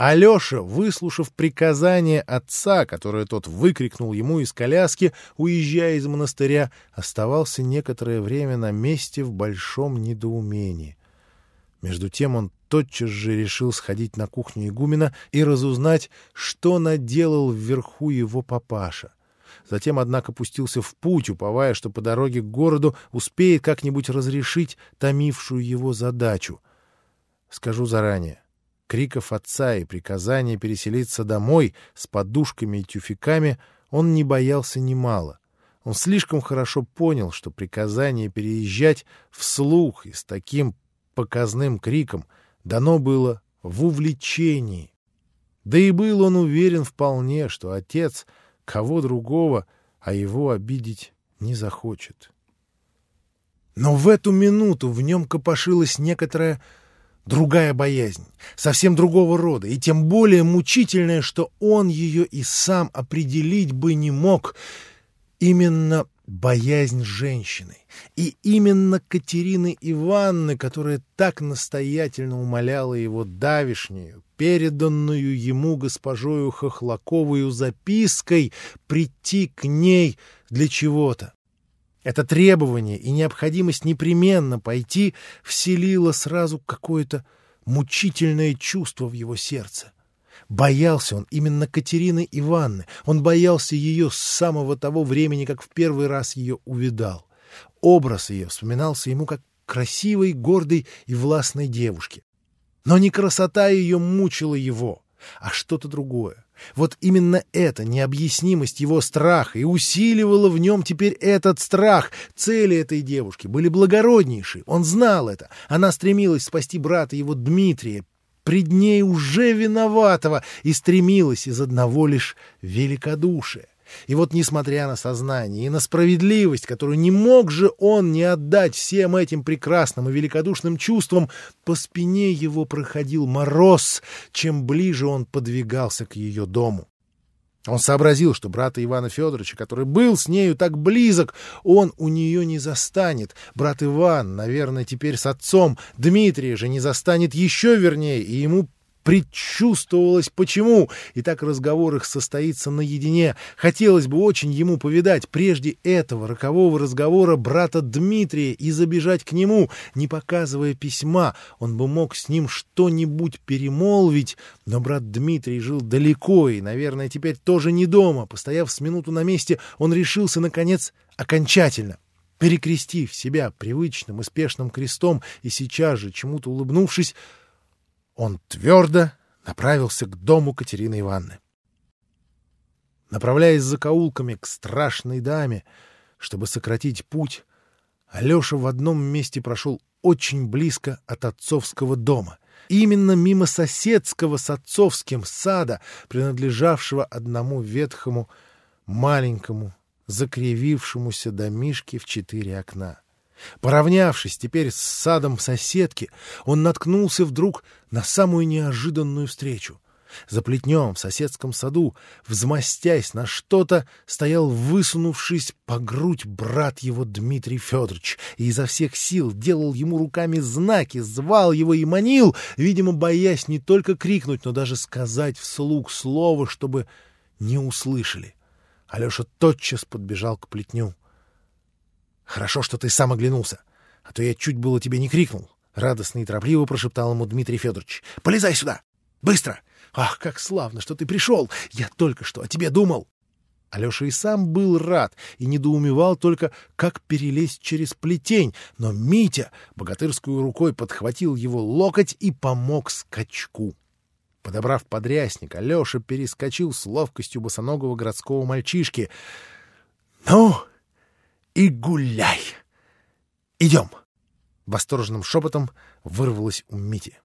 Алеша, выслушав приказание отца, которое тот выкрикнул ему из коляски, уезжая из монастыря, оставался некоторое время на месте в большом недоумении. Между тем он тотчас же решил сходить на кухню игумена и разузнать, что наделал вверху его папаша. Затем, однако, пустился в путь, уповая, что по дороге к городу успеет как-нибудь разрешить томившую его задачу. Скажу заранее. Криков отца и приказания переселиться домой с подушками и тюфяками он не боялся немало. Он слишком хорошо понял, что приказание переезжать вслух и с таким показным криком дано было в увлечении. Да и был он уверен вполне, что отец кого другого, а его обидеть не захочет. Но в эту минуту в нем копошилась некоторая другая боязнь, совсем другого рода, и тем более мучительная, что он ее и сам определить бы не мог. Именно боязнь женщины, и именно Катерины Ивановны, которая так настоятельно умоляла его давешнюю, переданную ему госпожою Хохлаковою запиской прийти к ней для чего-то. Это требование и необходимость непременно пойти вселило сразу какое-то мучительное чувство в его сердце. Боялся он именно Катерины Ивановны. Он боялся ее с самого того времени, как в первый раз ее увидал. Образ ее вспоминался ему как красивой, гордой и властной девушки. Но не красота ее мучила его, а что-то другое. Вот именно эта необъяснимость его страха и усиливала в нем теперь этот страх. Цели этой девушки были благороднейшие. Он знал это. Она стремилась спасти брата его Дмитрия, пред ней уже виноватого, и стремилась из одного лишь великодушия. И вот, несмотря на сознание и на справедливость, которую не мог же он не отдать всем этим прекрасным и великодушным чувствам, по спине его проходил мороз, чем ближе он подвигался к ее дому. Он сообразил, что брата Ивана Федоровича, который был с нею так близок, он у нее не застанет. Брат Иван, наверное, теперь с отцом, Дмитрия же не застанет еще вернее, и ему предчувствовалось почему. И так разговор их состоится наедине. Хотелось бы очень ему повидать прежде этого рокового разговора брата Дмитрия и забежать к нему, не показывая письма. Он бы мог с ним что-нибудь перемолвить, но брат Дмитрий жил далеко и, наверное, теперь тоже не дома. Постояв с минуту на месте, он решился, наконец, окончательно. Перекрестив себя привычным и спешным крестом и сейчас же, чему-то улыбнувшись, он твердо направился к дому Катерины Ивановны. Направляясь закоулками к страшной даме, чтобы сократить путь, Алеша в одном месте прошел очень близко от отцовского дома, именно мимо соседского с отцовским сада, принадлежавшего одному ветхому, маленькому, закривившемуся домишке в 4 окна. Поравнявшись теперь с садом соседки, он наткнулся вдруг на самую неожиданную встречу. За плетнем в соседском саду, взмастясь на что-то, стоял, высунувшись по грудь, брат его Дмитрий Федорович, и изо всех сил делал ему руками знаки, звал его и манил, видимо, боясь не только крикнуть, но даже сказать вслух слово, чтобы не услышали. Алеша тотчас подбежал к плетню. — Хорошо, что ты сам оглянулся, а то я чуть было тебе не крикнул, — радостно и торопливо прошептал ему Дмитрий Федорович. — Полезай сюда! Быстро! Ах, как славно, что ты пришел! Я только что о тебе думал! Алеша и сам был рад и недоумевал только, как перелезть через плетень, но Митя богатырскую рукой подхватил его локоть и помог скачку. Подобрав подрясник, Алеша перескочил с ловкостью босоногого городского мальчишки. — Ну... и гуляй! Идем! — восторженным шепотом вырвалось у Мити.